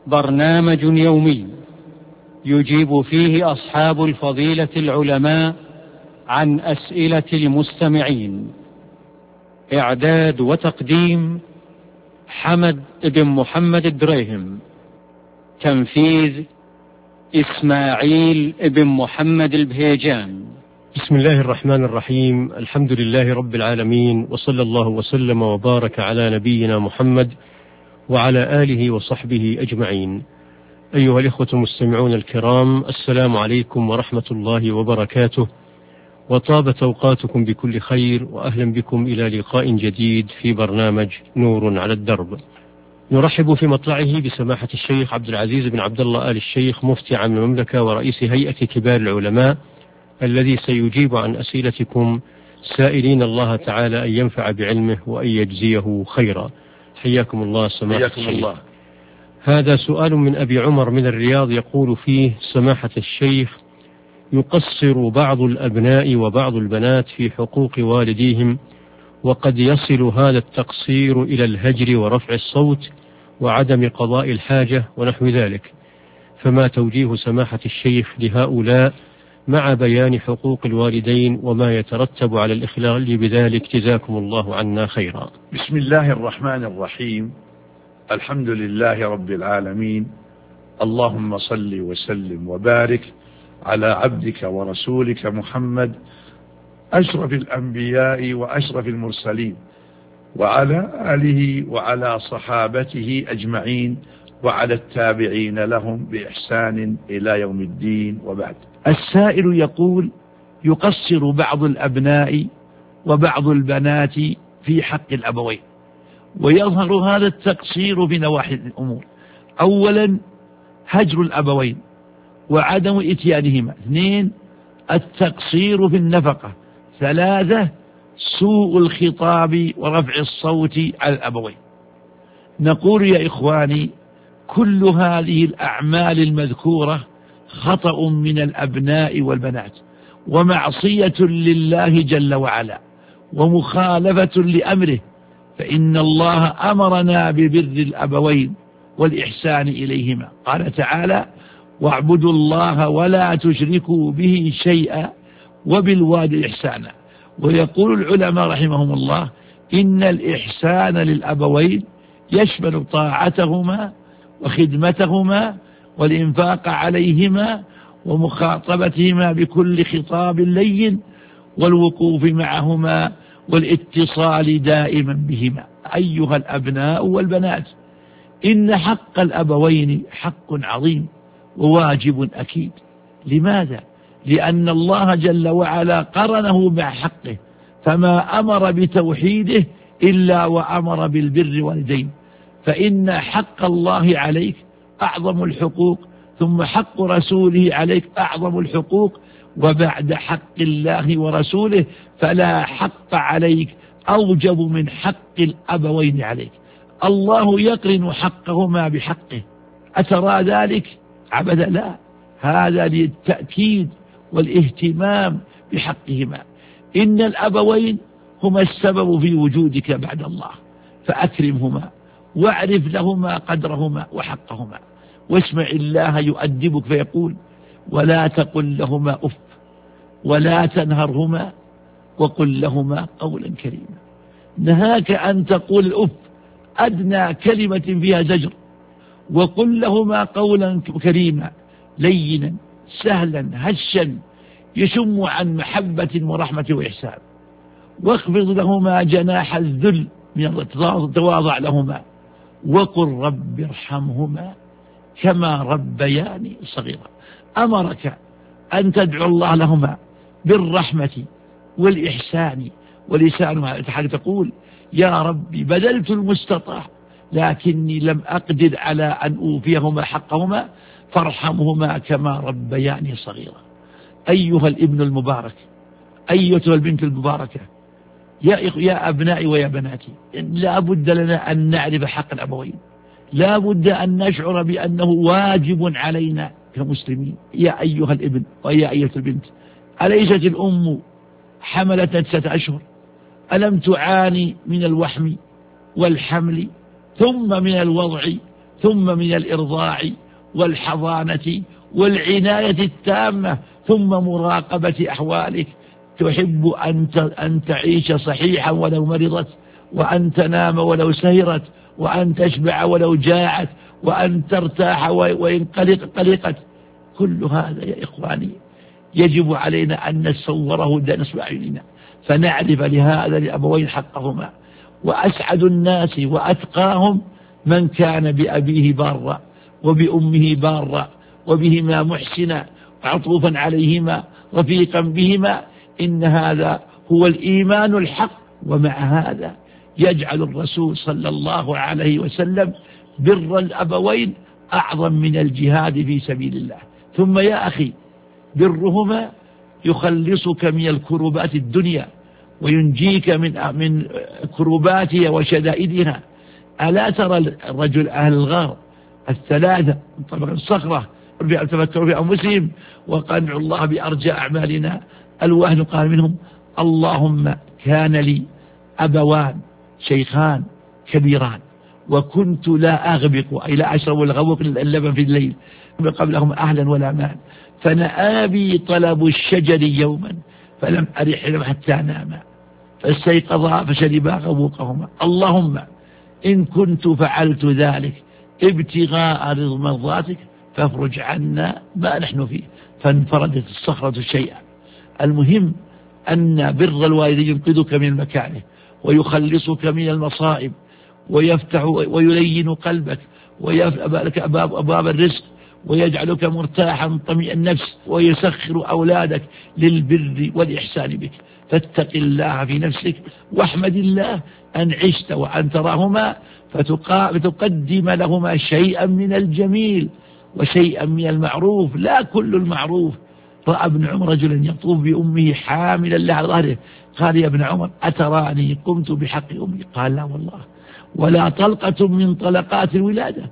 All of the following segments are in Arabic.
برنامج يومي يجيب فيه أصحاب الفضيلة العلماء عن أسئلة المستمعين. إعداد وتقديم حمد بن محمد الدريهم. تنفيذ إسماعيل بن محمد البهيجان. بسم الله الرحمن الرحيم. الحمد لله رب العالمين، وصلى الله وسلم وبارك على نبينا محمد وعلى آله وصحبه أجمعين. أيها الإخوة المستمعون الكرام، السلام عليكم ورحمة الله وبركاته، وطابت أوقاتكم بكل خير، وأهلا بكم إلى لقاء جديد في برنامج نور على الدرب. نرحب في مطلعه بسماحة الشيخ عبد العزيز بن عبد الله آل الشيخ، مفتي عام المملكة ورئيس هيئة كبار العلماء، الذي سيجيب عن أسئلتكم سائلين الله تعالى أن ينفع بعلمه وأن يجزيه خيرا. حياكم الله سماحة الشيخ. الله. هذا سؤال من أبي عمر من الرياض، يقول فيه: سماحة الشيخ، يقصر بعض الأبناء وبعض البنات في حقوق والديهم، وقد يصل هذا التقصير إلى الهجر ورفع الصوت وعدم قضاء الحاجة ونحو ذلك، فما توجيه سماحة الشيخ لهؤلاء مع بيان حقوق الوالدين وما يترتب على الإخلال بذلك؟ جزاكم الله عنا خيرا. بسم الله الرحمن الرحيم. الحمد لله رب العالمين، اللهم صل وسلم وبارك على عبدك ورسولك محمد، أشرف الأنبياء وأشرف المرسلين، وعلى آله وعلى صحابته أجمعين، وعلى التابعين لهم بإحسان إلى يوم الدين، وبعد. السائل يقول: يقصر بعض الأبناء وبعض البنات في حق الأبوين، ويظهر هذا التقصير بنواحي الأمور. أولا، هجر الأبوين وعدم إتيانهما. 2، التقصير في النفقة. 3، سوء الخطاب ورفع الصوت على الأبوين. نقول يا إخواني، كل هذه الأعمال المذكورة خطأ من الأبناء والبنات، ومعصية لله جل وعلا، ومخالفة لأمره، فإن الله أمرنا ببر الأبوين والإحسان إليهما. قال تعالى: واعبدوا الله ولا تشركوا به شيئا وبالوالدين إحسانا. ويقول العلماء رحمهم الله: إن الإحسان للأبوين يشمل طاعتهما وخدمتهما والإنفاق عليهما ومخاطبتهما بكل خطاب لين والوقوف معهما والاتصال دائما بهما. أيها الأبناء والبنات، إن حق الأبوين حق عظيم وواجب أكيد. لماذا؟ لأن الله جل وعلا قرنه مع حقه، فما أمر بتوحيده إلا وأمر بالبر والدين، فإن حق الله عليك أعظم الحقوق، ثم حق رسوله عليك أعظم الحقوق، وبعد حق الله ورسوله فلا حق عليك أوجب من حق الأبوين عليك. الله يقرن حقهما بحقه، أترى ذلك عبدا؟ لا، هذا للتأكيد والاهتمام بحقهما. إن الأبوين هما السبب في وجودك بعد الله، فأكرمهما واعرف لهما قدرهما وحقهما، واسمع الله يؤدبك فيقول: ولا تقل لهما أف ولا تنهرهما وقل لهما قولا كريما. نهاك أن تقول الأف، أدنى كلمة فيها زجر، وقل لهما قولا كريما لينا سهلا هشا يشم عن محبة ورحمة وإحسان، واخفض لهما جناح الذل من التواضع لهما، وقل رب ارحمهما كما ربياني صغيرا. أمرك أن تدعو الله لهما بالرحمة والإحسان، ولسانها تقول: يا ربي بذلت المستطاع لكني لم أقدر على أن أوفيهما حقهما فارحمهما كما ربياني صغيرا. أيها الابن المبارك، أيتها البنت المباركة، يا أبنائي ويا بناتي، لا بد لنا أن نعرف حق الأبوين، لا بد أن نشعر بأنه واجب علينا كمسلمين. يا أيها الابن ويا أيتها البنت، أليست الأم حملت 9 أشهر؟ ألم تعاني من الوحم والحمل ثم من الوضع ثم من الإرضاع والحضانة والعناية التامة، ثم مراقبة أحوالك. تحب أن تعيش صحيحا ولو مرضت، وأن تنام ولو سهرت، وأن تشبع ولو جاعت، وأن ترتاح وإن قلقت. كل هذا يا إخواني يجب علينا أن نتصوره نصب أعيننا، فنعرف لهذا الأبوين حقهما. وأسعد الناس وأتقاهم من كان بأبيه بارا وبأمه بارا وبهما محسنا عطوفا عليهما رفيقا بهما، إن هذا هو الإيمان الحق. ومع هذا يجعل الرسول صلى الله عليه وسلم بر الأبوين أعظم من الجهاد في سبيل الله. ثم يا أخي برهما يخلصك من الكربات الدنيا وينجيك من كرباتها وشدائدها. ألا ترى الرجل أهل الغار الثلاثة طبعا الصخرة تفكروا في أنفسهم وقنعوا الله بأرجى أعمالنا الوهن، قال منهم اللهم كان لي أبوان شيخان كبيران وكنت لا أغبق أي لا أشرب الغوق اللبن في الليل قبلهم أهلا ولا مال، فنآبي طلب الشجر يوما فلم أرح لهم حتى ناما فاستيقظا فشربا غوقهما. اللهم إن كنت فعلت ذلك ابتغاء رضا مرضاتك فافرج عنا ما نحن فيه. فانفردت الصخرة شيئا. المهم أن بر الوالدين ينقذك من المكاره ويخلصك من المصائب ويفتح ويلين قلبك ويفتح لك أبواب الرزق ويجعلك مرتاحا طمئن النفس ويسخر أولادك للبر والإحسان بك. فاتق الله في نفسك واحمد الله أن عشت وأن تراهما فتقدم لهما شيئا من الجميل وشيئا من المعروف، لا كل المعروف. رأى ابن عمر رجلا يطوف بأمه حاملا لها على ظهره، قال يا ابن عمر أتراني قمت بحق أمي؟ قال لا والله، ولا طلقة من طلقات الولادة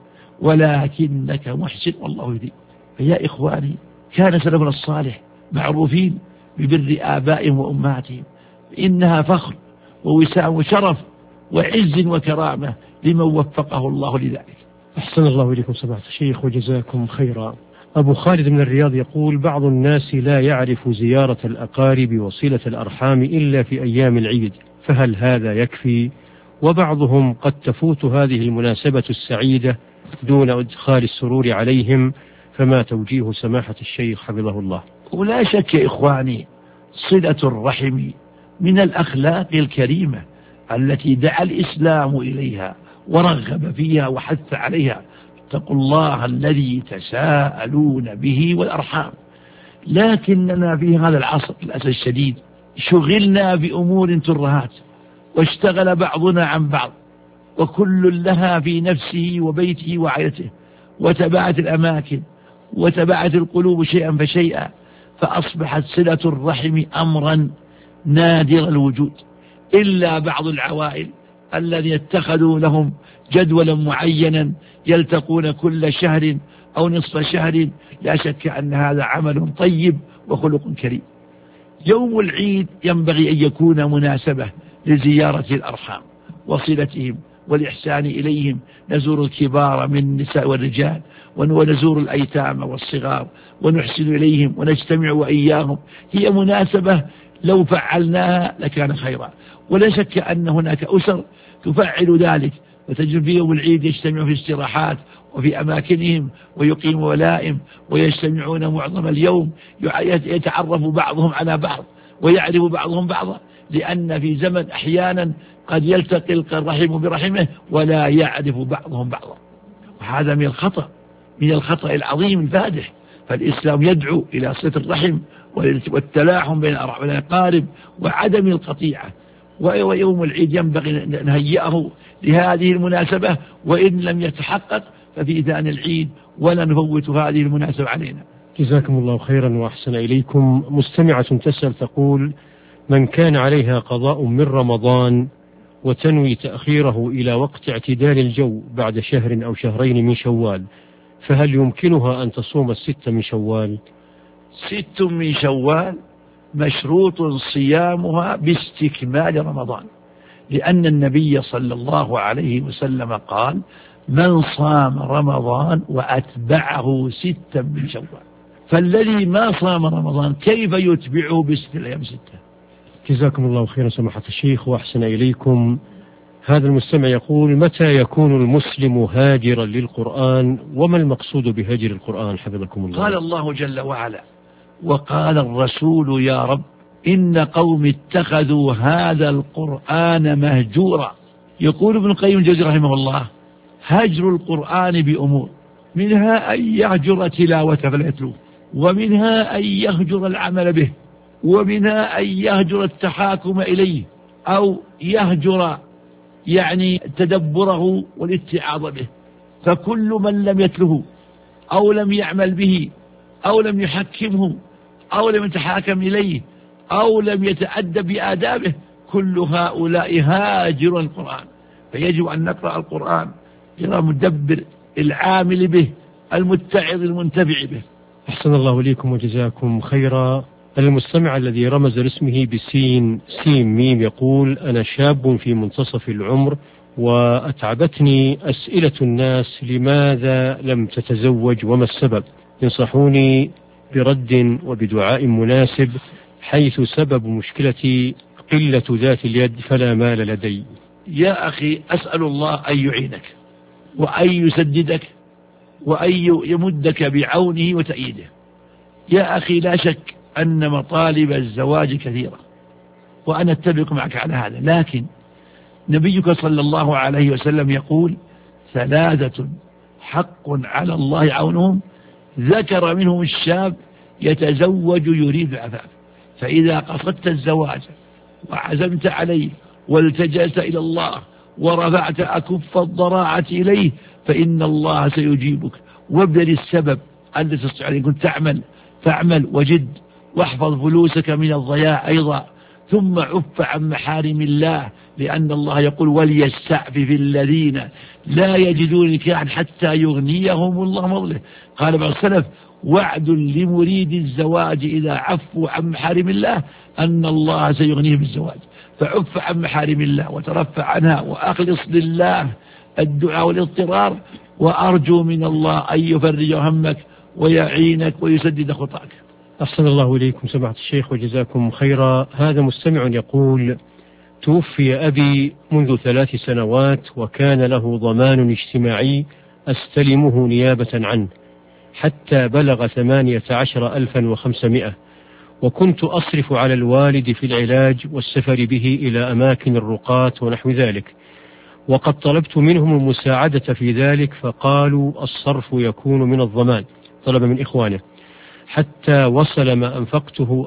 ولكنك محسن والله يهديك. فيا إخواني كان سلفنا الصالح معروفين ببر آبائهم وأمهاتهم، إنها فخر ووسام وشرف وعز وكرامة لمن وفقه الله لذلك. أحسن الله إليكم سماحة الشيخ وجزاكم خيرا. أبو خالد من الرياض يقول بعض الناس لا يعرف زيارة الأقارب وصلة الأرحام إلا في أيام العيد، فهل هذا يكفي؟ وبعضهم قد تفوت هذه المناسبة السعيدة دون إدخال السرور عليهم، فما توجيه سماحة الشيخ حفظه الله؟ ولا شك يا إخواني صلة الرحم من الأخلاق الكريمة التي دعا الإسلام إليها ورغب فيها وحث عليها. اتقوا الله الذي تساءلون به والأرحام. لكننا في هذا العصر للأسف الشديد شغلنا بأمور ترهات واشتغل بعضنا عن بعض وكل لها في نفسه وبيته وعائلته، وتباعت الأماكن وتباعت القلوب شيئا فشيئا، فأصبحت صلة الرحم أمرا نادر الوجود، إلا بعض العوائل الذين اتخذوا لهم جدولا معينا يلتقون كل شهر أو نصف شهر. لا شك أن هذا عمل طيب وخلق كريم. يوم العيد ينبغي أن يكون مناسبة لزيارة الأرحام وصلتهم والإحسان إليهم. نزور الكبار من النساء والرجال ونزور الأيتام والصغار ونحسن إليهم ونجتمع وإياهم. هي مناسبة لو فعلناها لكان خيرا. ولا شك أن هناك أسر تفعل ذلك وتجد في يوم العيد يجتمعوا في استراحات وفي أماكنهم ويقيموا ولائم ويجتمعون معظم اليوم، يتعرف بعضهم على بعض ويعرف بعضهم بعضا، لأن في زمن أحيانا قد يلتقي الرحم برحمه ولا يعرف بعضهم بعضا، وهذا من الخطأ العظيم الفادح. فالإسلام يدعو إلى صلة الرحم والتلاحم بين الأقارب وعدم القطيعة. ويوم العيد ينبغي أن نهيئه لهذه المناسبة، وإن لم يتحقق ففي ثاني العيد ولا نفوت هذه المناسبة علينا. جزاكم الله خيرا وأحسن إليكم. مستمعة تسأل تقول من كان عليها قضاء من رمضان وتنوي تأخيره إلى وقت اعتدال الجو بعد شهر أو شهرين من شوال، فهل يمكنها أن تصوم 6 من شوال؟ 6 من شوال مشروط صيامها باستكمال رمضان، لأن النبي صلى الله عليه وسلم قال من صام رمضان وأتبعه 6 من شوال. فالذي ما صام رمضان كيف يتبعه ب6 أيام 6؟ جزاكم الله خيرا سماحة الشيخ وأحسن إليكم. هذا المستمع يقول: متى يكون المسلم هاجرا للقرآن، وما المقصود بهجر القرآن حفظكم الله؟ قال الله جل وعلا: وقال الرسول يا رب إن قوم اتخذوا هذا القرآن مهجورا. يقول ابن القيم الجوزي رحمه الله: هجر القرآن بأمور، منها أن يهجر تلاوته فلا يتلوه، ومنها أن يهجر العمل به، ومنها أن يهجر التحاكم إليه، أو يهجر يعني تدبره والاتعاظ به. فكل من لم يتله أو لم يعمل به أو لم يحكمه أو لم يتحاكم إليه أو لم يتأدب بآدابه، كل هؤلاء هاجر القرآن. فيجب أن نقرأ القرآن إلى مدبر العامل به المتعظ المنتفع به. أحسن الله إليكم وجزاكم خيرا. المستمع الذي رمز لاسمه بسين سين ميم يقول: أنا شاب في منتصف العمر وأتعبتني أسئلة الناس لماذا لم تتزوج وما السبب؟ ينصحوني برد وبدعاء مناسب، حيث سبب مشكلتي قلة ذات اليد فلا مال لدي. يا أخي أسأل الله أن يعينك وأن يسددك وأن يمدك بعونه وتأييده. يا أخي لا شك أن مطالب الزواج كثيرة وأنا أتفق معك على هذا، لكن نبيك صلى الله عليه وسلم يقول: 3 حق على الله عونهم، ذكر منهم الشاب يتزوج يريد عفاف. فإذا قصدت الزواج وعزمت عليه والتجأت إلى الله ورفعت أكف الضراعة إليه فإن الله سيجيبك. وابذل السبب الذي تستطيع أن كنت فاعمل وجد، واحفظ فلوسك من الضياع أيضا، ثم عف عن محارم الله، لأن الله يقول: وليستعفف الذين لا يجدون نكاحا حتى يغنيهم الله فضله. قال بعض السلف: وعد لمريد الزواج إذا عفوا عن محارم الله أن الله سيغنيه بالزواج. فعف عن محارم الله وترفع عنها وأخلص لله الدعاء والاضطرار، وأرجو من الله أن يفرج همك ويعينك ويسدد خطاك. أحسن الله إليكم سماحة الشيخ وجزاكم خيرا. هذا مستمع يقول: توفي أبي منذ 3 سنوات وكان له ضمان اجتماعي أستلمه نيابة عنه حتى بلغ 18,500، وكنت أصرف على الوالد في العلاج والسفر به إلى أماكن الرقاة ونحو ذلك، وقد طلبت منهم المساعدة في ذلك فقالوا الصرف يكون من الضمان، طلب من إخوانه، حتى وصل ما أنفقته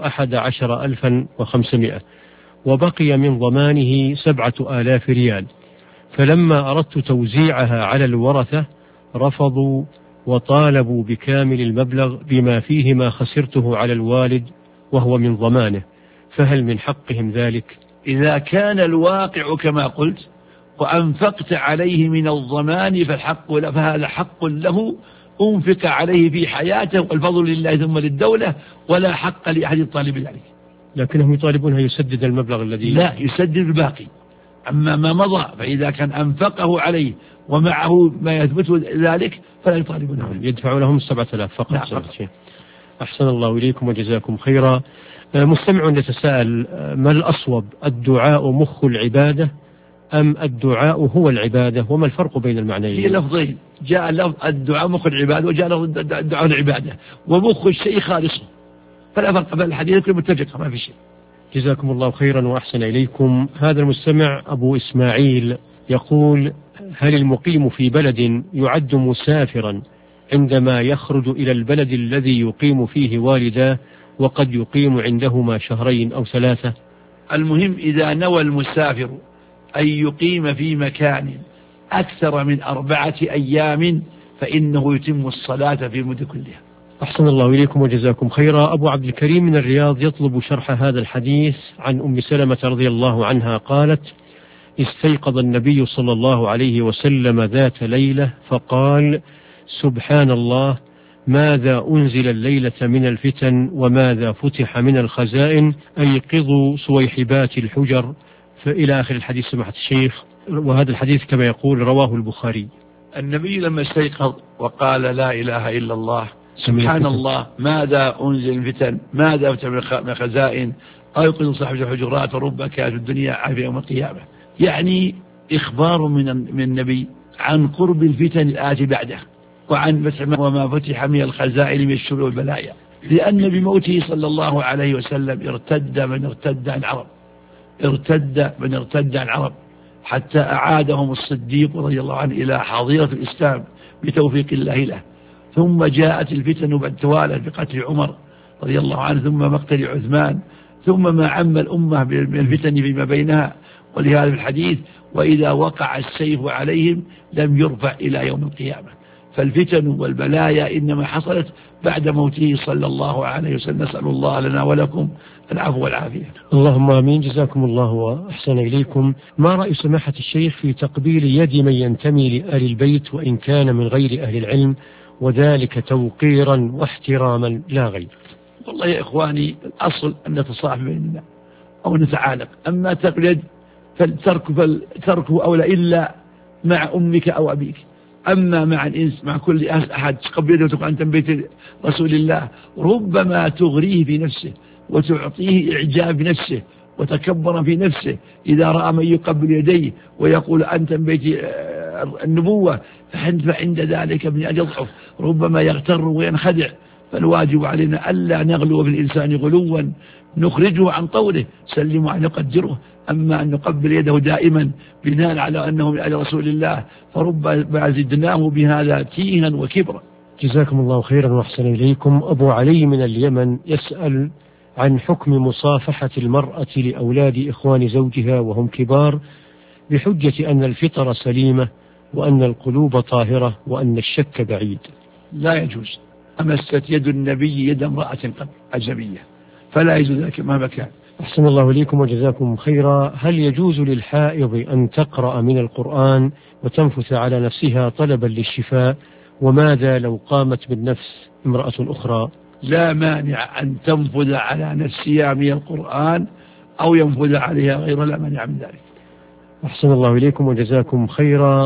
11,500، وبقي من ضمانه 7,000 ريال. فلما أردت توزيعها على الورثة رفضوا وطالبوا بكامل المبلغ بما فيه ما خسرته على الوالد وهو من ضمانه، فهل من حقهم ذلك؟ إذا كان الواقع كما قلت وأنفقت عليه من الضمان فهذا حق له أنفق عليه في حياته، والفضل لله ثم للدولة، ولا حق لأحد الطالب ذلك. لكنهم يطالبونها يسدد المبلغ الذي لا، يسدد الباقي. أما ما مضى فإذا كان أنفقه عليه ومعه ما يثبت ذلك فلا يطالبونه، يدفع لهم 7,000 فقط. نعم. أحسن الله إليكم وجزاكم خيرا. مستمع يتساءل: ما الأصوب، الدعاء مخ العبادة أم الدعاء هو العبادة، وما الفرق بين المعنيين؟ في لفظين، جاء لفظ الدعاء مخ العبادة وجاء لفظ الدعاء العبادة، ومخ الشيء خالصه، فلا فرق بين الحديث، كل متفق ما في شيء. جزاكم الله خيرا وأحسن إليكم. هذا المستمع أبو إسماعيل يقول: هل المقيم في بلد يعد مسافرا عندما يخرج إلى البلد الذي يقيم فيه والداه وقد يقيم عندهما 2 أو 3؟ المهم إذا نوى المسافر أن يقيم في مكان أكثر من 4 أيام فإنه يتم الصلاة في المدة كلها. أحسن الله إليكم وجزاكم خيرا. أبو عبد الكريم من الرياض يطلب شرح هذا الحديث عن أم سلمة رضي الله عنها قالت: استيقظ النبي صلى الله عليه وسلم ذات ليلة فقال: سبحان الله، ماذا أنزل الليلة من الفتن وماذا فتح من الخزائن، أيقظوا صويحبات الحجر، فإلى آخر الحديث سماحة الشيخ. وهذا الحديث كما يقول رواه البخاري. النبي لما استيقظ وقال لا إله إلا الله سبحان الله ماذا أنزل الفتن ماذا فتح من خزائن أيقظ صاحب الحجرات ورب كانت الدنيا عافية يوم القيامة، يعني إخبار من النبي عن قرب الفتن الآتي بعده وعن فتح وما فتح من الخزائن من الشر والبلايا، لأن بموته صلى الله عليه وسلم ارتد من ارتد عن العرب حتى أعادهم الصديق رضي الله عنه إلى حظيرة الإسلام بتوفيق الله له، ثم جاءت الفتن بالتوالي بقتل عمر رضي الله عنه ثم مقتل عثمان ثم ما عم الأمة من الفتن فيما بينها، ولهذا في الحديث وإذا وقع السيف عليهم لم يرفع إلى يوم القيامة، فالفتن والبلايا إنما حصلت بعد موته صلى الله عليه وسلم. نسأل الله لنا ولكم العفو والعافية. اللهم آمين. جزاكم الله وأحسن إليكم. ما رأي سماحة الشيخ في تقبيل يد من ينتمي لآل البيت وإن كان من غير أهل العلم وذلك توقيرا واحتراما لا غير؟ والله يا إخواني الأصل أن نتصاحب بيننا أو نتعانق، أما تقلد فالترك أولى إلا مع أمك أو أبيك، أما مع الإنس مع كل أحد تقبله وتقول أنت من بيت رسول الله ربما تغريه في نفسه وتعطيه إعجاب بنفسه وتكبر في نفسه إذا رأى من يقبل يديه ويقول أنت من بيت النبوة، فعند ذلك ابن أجل ضعف ربما يغتر وينخدع، فالواجب علينا ألا نغلو في الإنسان غلوا نخرجه عن طوله سلم أن نقدره، أما أن نقبل يده دائما بناء على أنه من أجل رسول الله فربما زدناه بهذا تيها وكبرا. جزاكم الله خيرا وأحسن إليكم. أبو علي من اليمن يسأل عن حكم مصافحة المرأة لأولاد إخوان زوجها وهم كبار بحجة أن الفطر سليمة وأن القلوب طاهرة وأن الشك بعيد. لا يجوز، أمست يد النبي يد امرأة أجنبية فلا يجوز ذلك مهما كان. أحسن الله إليكم وجزاكم خيرا. هل يجوز للحائض أن تقرأ من القرآن وتنفث على نفسها طلبا للشفاء؟ وماذا لو قامت بالنفس امرأة أخرى؟ لا مانع أن تنفذ على نفسها من القرآن أو ينفذ عليها غير، لا مانع من ذلك. أحسن الله إليكم وجزاكم خيرا.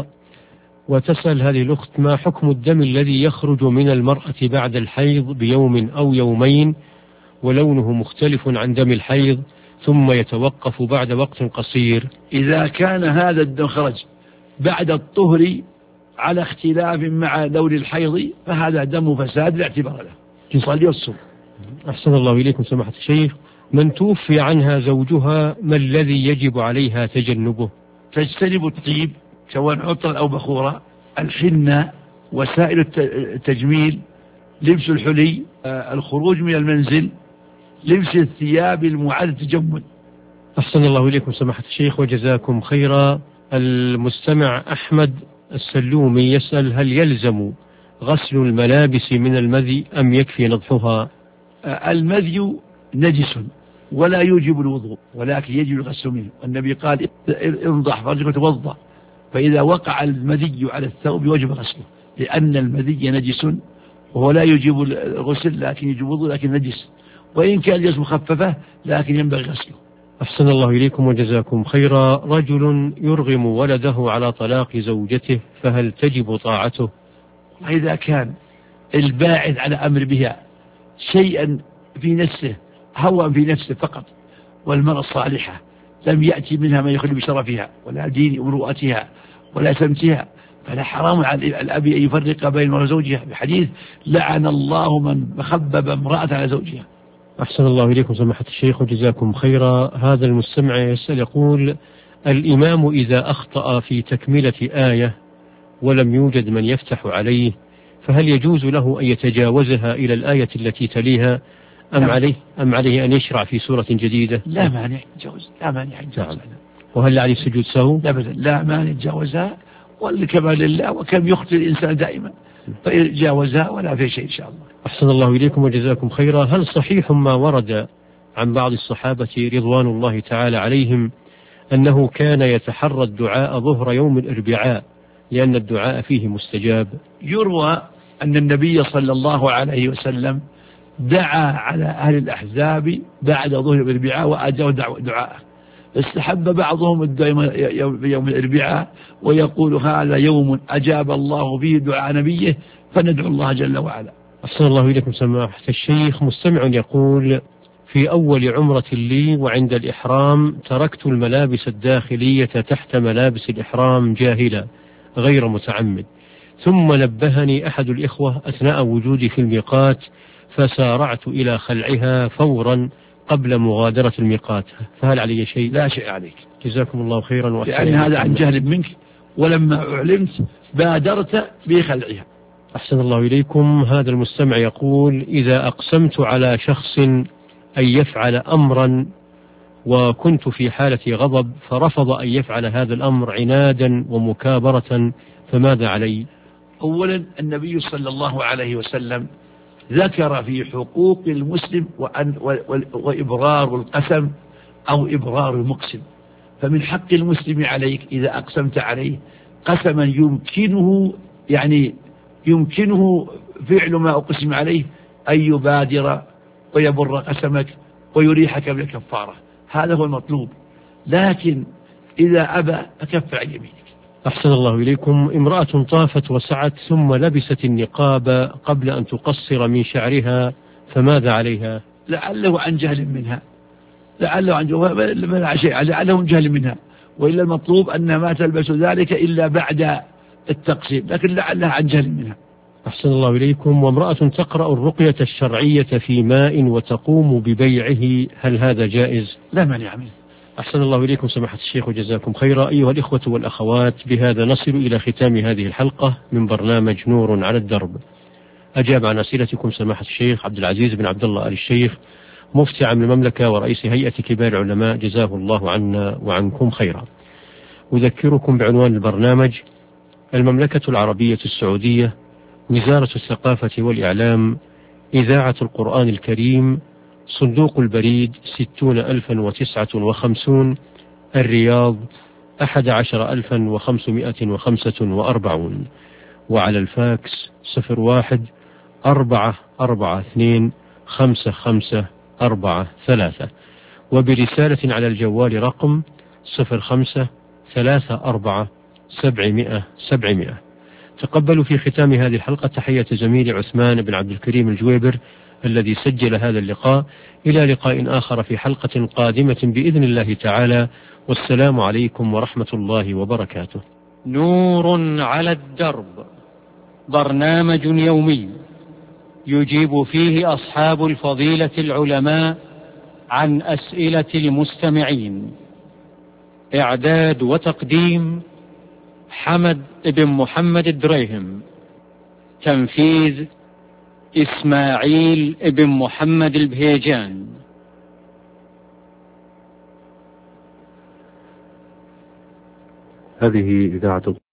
وتسأل هذه الأخت ما حكم الدم الذي يخرج من المرأة بعد الحيض بيوم أو يومين ولونه مختلف عن دم الحيض ثم يتوقف بعد وقت قصير؟ إذا كان هذا الدم خرج بعد الطهر على اختلاف مع لون الحيض فهذا دم فساد لا اعتبار له، يصلي والصوم. أحسن الله إليكم سماحة الشيخ. من توفي عنها زوجها ما الذي يجب عليها تجنبه؟ تجتنب الطيب سواء عطرا أو بخورا، الحنة، وسائل التجميل، لبس الحلي، الخروج من المنزل، لبس الثياب المعادة التجمل. أحسن الله إليكم سماحة الشيخ وجزاكم خيرا. المستمع أحمد السلومي يسأل هل يلزم غسل الملابس من المذي أم يكفي نضحها؟ المذي نجس ولا يوجب الوضوء ولكن يجب الغسل منه، والنبي قال انضح فرجك وتوضأ، فإذا وقع المذي على الثوب يجب غسله لأن المذي نجس وهو لا يجب الغسل لكن يجب الوضوء لكن نجس، وإن كان الجسم مخففة لكن ينبغي غسله. أحسن الله إليكم وجزاكم خيرا. رجل يرغم ولده على طلاق زوجته فهل تجب طاعته؟ إذا كان الباعث على أمر بها شيئا في نفسه هوى في نفسه فقط، والمرأة الصالحة لم يأتي منها ما يخل بشرفها ولا دين ومروءتها ولا سمتها، فلا حرام على الأب أن يفرق بين المرأة وزوجها بحديث لعن الله من خبب امرأة على زوجها. أحسن الله إليكم سماحة الشيخ وجزاكم خيرا. هذا المستمع يسأل يقول الإمام إذا أخطأ في تكملة آية ولم يوجد من يفتح عليه فهل يجوز له أن يتجاوزها إلى الآية التي تليها أم عليه أن يشرع في سورة جديدة؟ لا مانع يتجاوز، لا مانع يتجاوز. وهل عليه سجود سهو؟ لا مانع يتجاوزها، والكمال لله وكم يخطئ الإنسان دائما فيتجاوزها ولا في شيء إن شاء الله. أحسن الله إليكم وجزاكم خيرا. هل صحيح ما ورد عن بعض الصحابة رضوان الله تعالى عليهم أنه كان يتحرى الدعاء ظهر يوم الأربعاء لأن الدعاء فيه مستجاب؟ يروى أن النبي صلى الله عليه وسلم دعا على أهل الأحزاب بعد ظهر الأربعاء وأجاب دعاءه، استحب بعضهم يوم الأربعاء ويقول هذا يوم أجاب الله فيه دعاء نبيه فندعو الله جل وعلا. أحسن الله إليكم سماحة الشيخ. مستمع يقول: في أول عمرة لي وعند الإحرام تركت الملابس الداخلية تحت ملابس الإحرام جاهلا غير متعمد، ثم نبهني أحد الإخوة أثناء وجودي في الميقات فسارعت إلى خلعها فورا قبل مغادرة الميقات، فهل علي شيء؟ لا شيء عليك. جزاكم الله خيرا. يعني هذا عن جهل منك، ولما أعلمت بادرت بخلعها. أحسن الله إليكم. هذا المستمع يقول: إذا أقسمت على شخص أن يفعل أمرا وكنت في حالة غضب فرفض أن يفعل هذا الأمر عنادا ومكابرة، فماذا علي؟ أولا النبي صلى الله عليه وسلم ذكر في حقوق المسلم وإبرار القسم أو إبرار المقسم، فمن حق المسلم عليك إذا أقسمت عليه قسما يمكنه فعل ما أقسم عليه أن يبادر ويبر قسمك ويريحك بالكفارة، هذا هو المطلوب. لكن إذا أبى أكف عن يمينك. أحسن الله إليكم. امرأة طافت وسعت ثم لبست النقاب قبل أن تقصر من شعرها، فماذا عليها؟ لعله عن جهل منها، لعله جهل منها، وإلا المطلوب أن ما تلبس ذلك إلا بعد التقسيم، لكن لعلها عن جهل منها. أحسن الله إليكم. وامرأة تقرأ الرقية الشرعية في ماء وتقوم ببيعه، هل هذا جائز؟ لا مانع منه. أحسن الله إليكم سماحة الشيخ وجزاكم خيرا. أيها الإخوة والأخوات، بهذا نصل إلى ختام هذه الحلقة من برنامج نور على الدرب. أجاب عن أسئلتكم سماحة الشيخ عبد العزيز بن عبد الله آل الشيخ، مفتي عام المملكة ورئيس هيئة كبار العلماء، جزاه الله عنا وعنكم خيرا. أذكركم بعنوان البرنامج: المملكة العربية السعودية، وزارة الثقافة والإعلام، إذاعة القرآن الكريم، صندوق البريد 60,059، الرياض 11,545، وعلى الفاكس 01-442-5543، وبرسالة على الجوال رقم 05-34-700-700. تقبلوا في ختام هذه الحلقة تحية زميلي عثمان بن عبد الكريم الجويبر الذي سجل هذا اللقاء. إلى لقاء آخر في حلقة قادمة بإذن الله تعالى، والسلام عليكم ورحمة الله وبركاته. نور على الدرب، برنامج يومي يجيب فيه أصحاب الفضيلة العلماء عن أسئلة المستمعين. إعداد وتقديم حمد بن محمد الدريهم. تنفيذ إسماعيل بن محمد البهيجان. هذه إذاعة